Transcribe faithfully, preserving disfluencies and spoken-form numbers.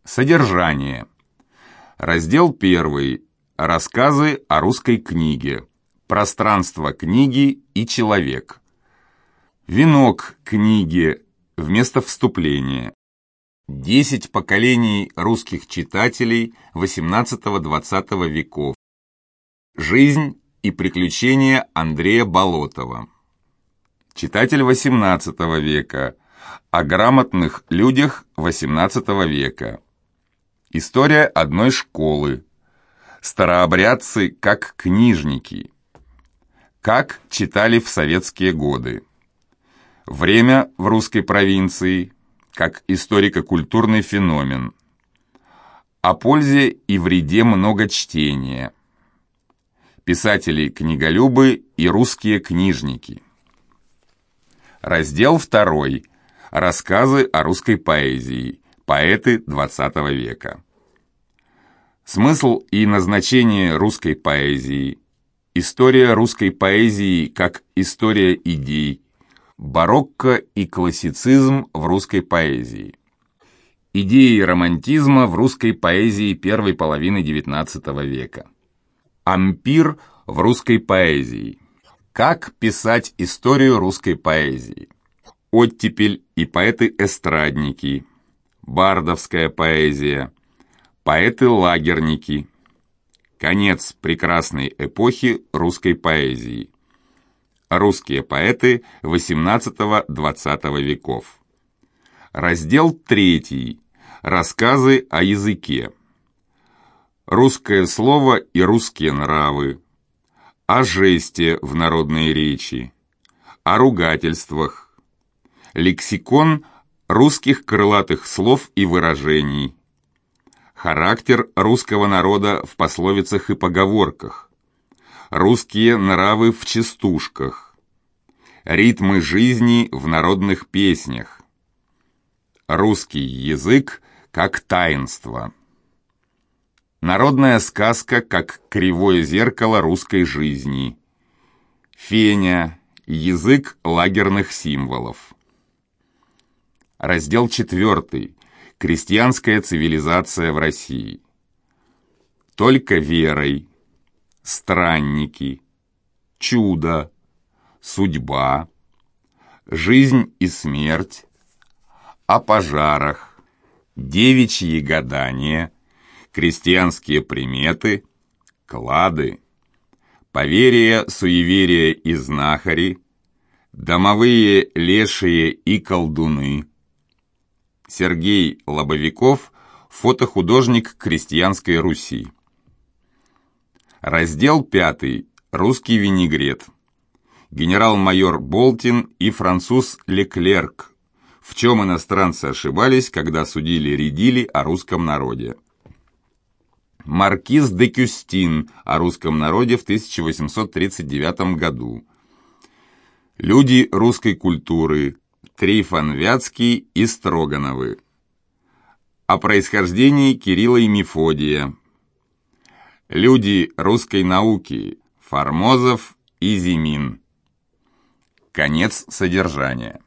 Содержание. Раздел первый. Рассказы о русской книге. Пространство книги и человек. Венок книги вместо вступления. Десять поколений русских читателей восемнадцатого-двадцатого веков. Жизнь и приключения Андрея Болотова. Читатель восемнадцатого века. О грамотных людях восемнадцатого века. История одной школы. Старообрядцы как книжники. Как читали в советские годы. Время в русской провинции как историко-культурный феномен. О пользе и вреде многочтения. Писатели-книголюбы и русские книжники. Раздел второй. Рассказы о русской поэзии. Поэты двадцатого века. Смысл и назначение русской поэзии. История русской поэзии как история идей. Барокко и классицизм в русской поэзии. Идеи романтизма в русской поэзии первой половины девятнадцатого века. Ампир в русской поэзии. Как писать историю русской поэзии. Оттепель и поэты-эстрадники. Бардовская поэзия. Поэты-лагерники. Конец прекрасной эпохи русской поэзии. Русские поэты восемнадцатого-двадцатого веков. Раздел третий. Рассказы о языке. Русское слово и русские нравы. О жесте в народной речи. О ругательствах. Лексикон русских крылатых слов и выражений. Характер русского народа в пословицах и поговорках. Русские нравы в частушках. Ритмы жизни в народных песнях. Русский язык как таинство. Народная сказка как кривое зеркало русской жизни. Феня. Язык лагерных символов. Раздел четвертый. Крестьянская цивилизация в России. Только верой. Странники. Чудо. Судьба. Жизнь и смерть. О пожарах. Девичьи гадания. Крестьянские приметы. Клады. Поверия, суеверия и знахари. Домовые лешие и колдуны. Сергей Лобовиков, фотохудожник крестьянской Руси. Раздел пятый. Русский винегрет. Генерал-майор Болтин и француз Леклерк. В чем иностранцы ошибались, когда судили-рядили о русском народе. Маркиз де Кюстин о русском народе в тысяча восемьсот тридцать девятом году. Люди русской культуры. Трифон Вятский и Строгановы. О происхождении Кирилла и Мефодия. Люди русской науки. Формозов и Зимин. Конец содержания.